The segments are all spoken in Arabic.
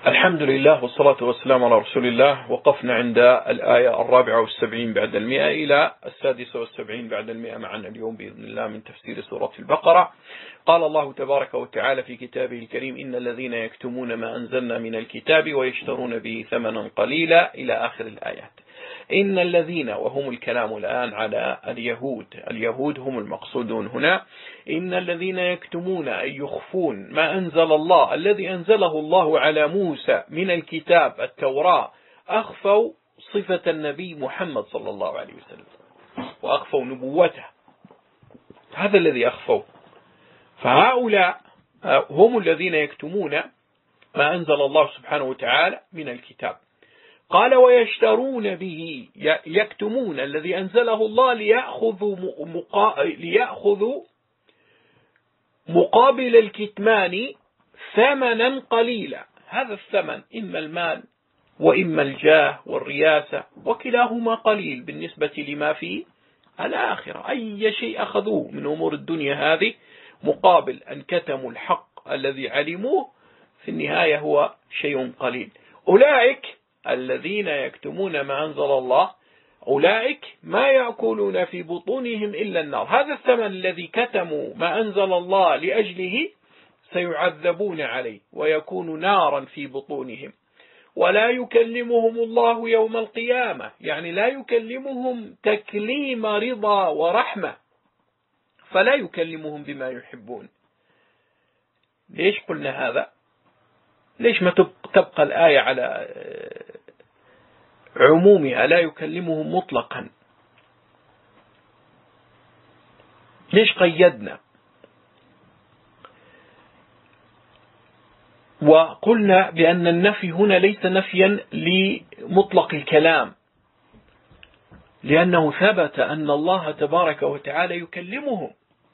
الحمد لله والصلاة والسلام على رسول الله. وقفنا عند الآية 74 بعد 100 إلى 76 بعد 100 معنا اليوم بإذن الله من تفسير سورة البقرة. قال الله تبارك وتعالى في كتابه الكريم: إن الذين يكتمون ما أنزلنا من الكتاب ويشترون به ثمنا قليلا إلى آخر الآيات. إن الذين، وهم الكلام الآن على اليهود هم المقصودون هنا. إن الذين يكتمون أي يخفون ما أنزل الله الذي أنزله الله على موسى من الكتاب التوراة، أخفوا صفة النبي محمد صلى الله عليه وسلم وأخفوا نبوته، هذا الذي أخفوا. فهؤلاء هم الذين يكتمون ما أنزل الله سبحانه وتعالى من الكتاب. قال: ويشترون به، يكتمون الذي أنزله الله ليأخذوا مقابل الكتمان ثمنا قليلا. هذا الثمن إما المال وإما الجاه والرياسة، وكلاهما قليل بالنسبة لما في الآخرة. أي شيء أخذوه من أمور الدنيا هذه مقابل أن كتموا الحق الذي علموه، في النهاية هو شيء قليل. أولئك الذين يكتمون ما أنزل الله، أولئك ما يأكلون في بطونهم إلا النار. هذا الثمن الذي كتموا ما أنزل الله لأجله سيعذبون عليه ويكون نارا في بطونهم. ولا يكلمهم الله يوم القيامة، يعني لا يكلمهم تكليم رضا ورحمة، فلا يكلمهم بما يحبون. ليش قلنا هذا؟ ليش ما تبقى الآية على عمومها، لا يكلمهم مطلقا؟ ليش قيدنا؟ وقلنا بأن النفي هنا ليس نفيا لمطلق الكلام، لأنه ثبت أن الله تبارك وتعالى يكلمهم.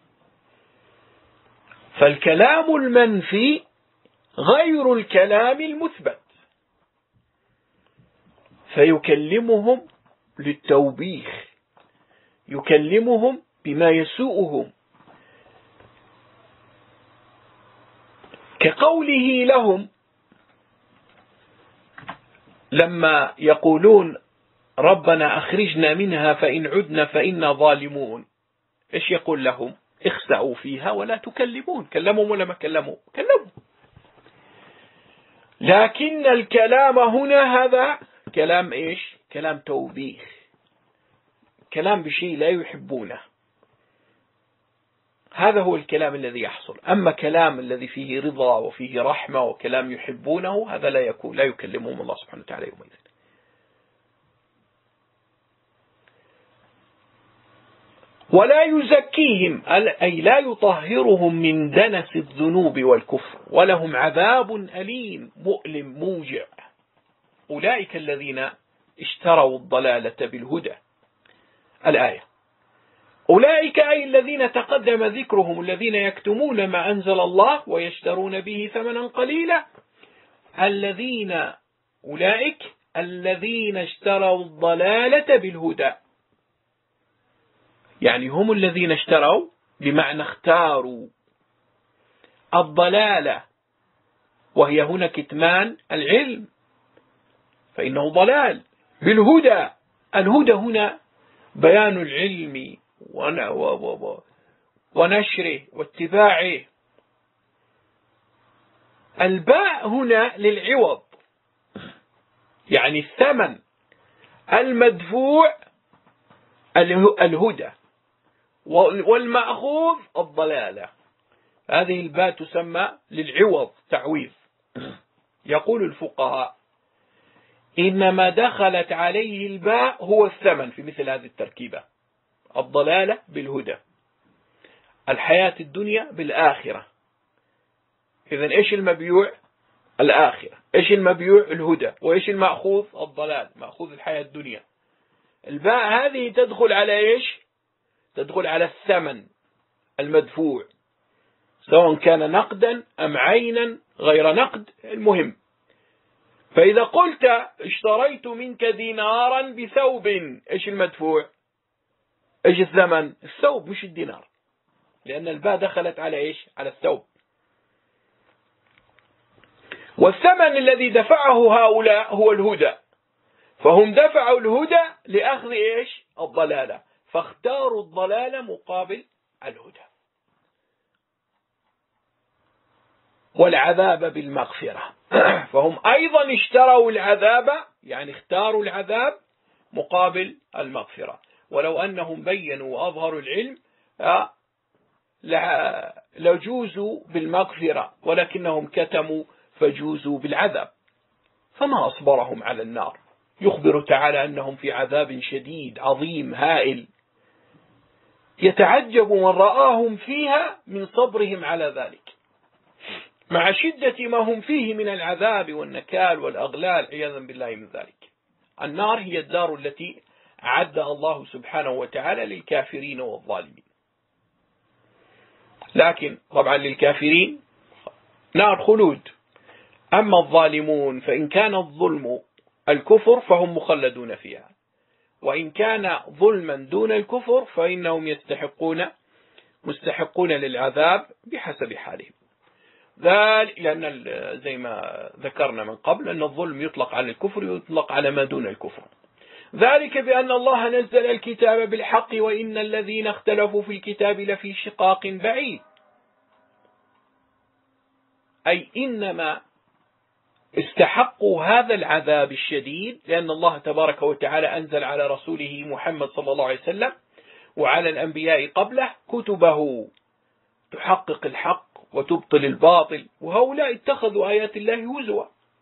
فالكلام المنفي غير الكلام المثبت، فيكلمهم للتوبيخ، يكلمهم بما يسوءهم، كقوله لهم لما يقولون ربنا أخرجنا منها فإن عدنا فإنا ظالمون. إيش يقول لهم؟ اخسعوا فيها ولا تكلمون. كلمهم ولا ما كلموا؟ كلموا. لكن الكلام هنا هذا كلام إيش؟ كلام توبيخ، كلام بشيء لا يحبونه. هذا هو الكلام الذي يحصل. أما كلام الذي فيه رضا وفيه رحمة وكلام يحبونه، هذا لا يكلمهم الله سبحانه وتعالى يومئذ. ولا يزكيهم، أي لا يطهرهم من دنس الذنوب والكفر، ولهم عذاب أليم مؤلم موجع. أولئك الذين اشتروا الضلالة بالهدى. الآية: أولئك أي الذين تقدم ذكرهم، الذين يكتمون ما أنزل الله ويشترون به ثمنا قليلا. أولئك الذين اشتروا الضلالة بالهدى، يعني هم الذين اشتروا بمعنى اختاروا الضلالة، وهي هنا كتمان العلم، فإنه ضلال، بالهدى. الهدى هنا بيان العلم ونشره واتباعه. الباء هنا للعوض، يعني الثمن المدفوع الهدى، والمأخوذ الضلالة. هذه الباء تسمى للعوض، تعويض. يقول الفقهاء: إنما دخلت عليه الباء هو الثمن في مثل هذه التركيبة. الضلالة بالهدى، الحياة الدنيا بالآخرة. إذن إيش المبيوع؟ الآخرة. إيش المبيوع؟ الهدى. وإيش المأخوذ؟ الضلال، مأخوذ الحياة الدنيا. الباء هذه تدخل على إيش؟ تدخل على الثمن المدفوع، سواء كان نقدا أم عينا غير نقد، المهم. فإذا قلت اشتريت منك دينارا بثوب، إيش المدفوع؟ إيش الثمن؟ الثوب مش الدينار، لأن الباء دخلت على إيش؟ على الثوب. والثمن الذي دفعه هؤلاء هو الهدى، فهم دفعوا الهدى لأخذ إيش؟ الضلالة، فاختاروا الضلالة مقابل الهدى. والعذاب بالمغفرة، فهم أيضا اشتروا العذاب، يعني اختاروا العذاب مقابل المغفرة. ولو أنهم بينوا وأظهروا العلم لجوزوا بالمغفرة، ولكنهم كتموا فجوزوا بالعذاب، فما أصبرهم على النار. يخبر تعالى أنهم في عذاب شديد عظيم هائل، يتعجب من رآهم فيها من صبرهم على ذلك، مع شدة ما هم فيه من العذاب والنكال والأغلال عياذا بالله من ذلك. النار هي الدار التي أعدها الله سبحانه وتعالى للكافرين والظالمين. لكن طبعا للكافرين نار خلود، أما الظالمون فإن كان الظلم الكفر فهم مخلدون فيها، وإن كان ظلما دون الكفر فإنهم مستحقون للعذاب بحسب حالهم. ذلك لأن زي ما ذكرنا من قبل أن الظلم يطلق على الكفر ويطلق على ما دون الكفر. ذلك بأن الله نزل الكتاب بالحق وإن الذين اختلفوا في الكتاب لفي شقاق بعيد، أي إنما استحقوا هذا العذاب الشديد لأن الله تبارك وتعالى أنزل على رسوله محمد صلى الله عليه وسلم وعلى الأنبياء قبله كتبه تحقق الحق وتبطل الباطل، وهؤلاء اتخذوا آيات الله هزوا،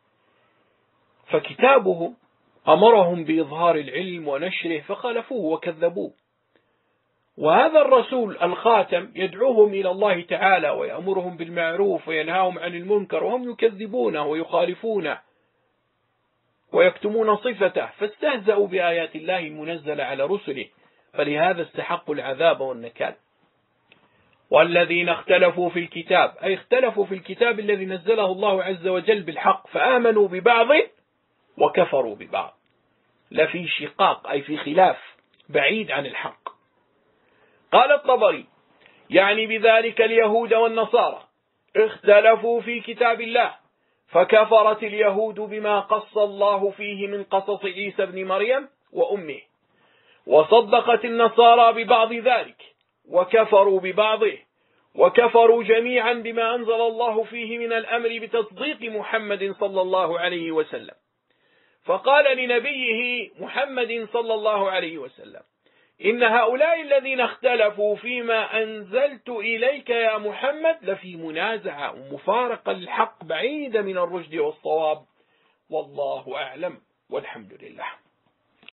فكتابه أمرهم بإظهار العلم ونشره فخالفوه وكذبوه. وهذا الرسول الخاتم يدعوهم إلى الله تعالى ويأمرهم بالمعروف وينهاهم عن المنكر، وهم يكذبونه ويخالفونه ويكتمون صفته، فاستهزأوا بآيات الله المنزلة على رسله، فلهذا استحقوا العذاب والنكال. والذين اختلفوا في الكتاب، أي اختلفوا في الكتاب الذي نزله الله عز وجل بالحق، فآمنوا ببعض وكفروا ببعض، لفي شقاق أي في خلاف بعيد عن الحق. قال الطبري يعني بذلك اليهود والنصارى اختلفوا في كتاب الله، فكفرت اليهود بما قص الله فيه من قصص عيسى بن مريم وأمه، وصدقت النصارى ببعض ذلك وكفروا ببعضه، وكفروا جميعا بما أنزل الله فيه من الأمر بتصديق محمد صلى الله عليه وسلم. فقال لنبيه محمد صلى الله عليه وسلم: إن هؤلاء الذين اختلفوا فيما أنزلت إليك يا محمد لفي منازعة ومفارقة للحق بعيدة من الرشد والصواب، والله أعلم والحمد لله.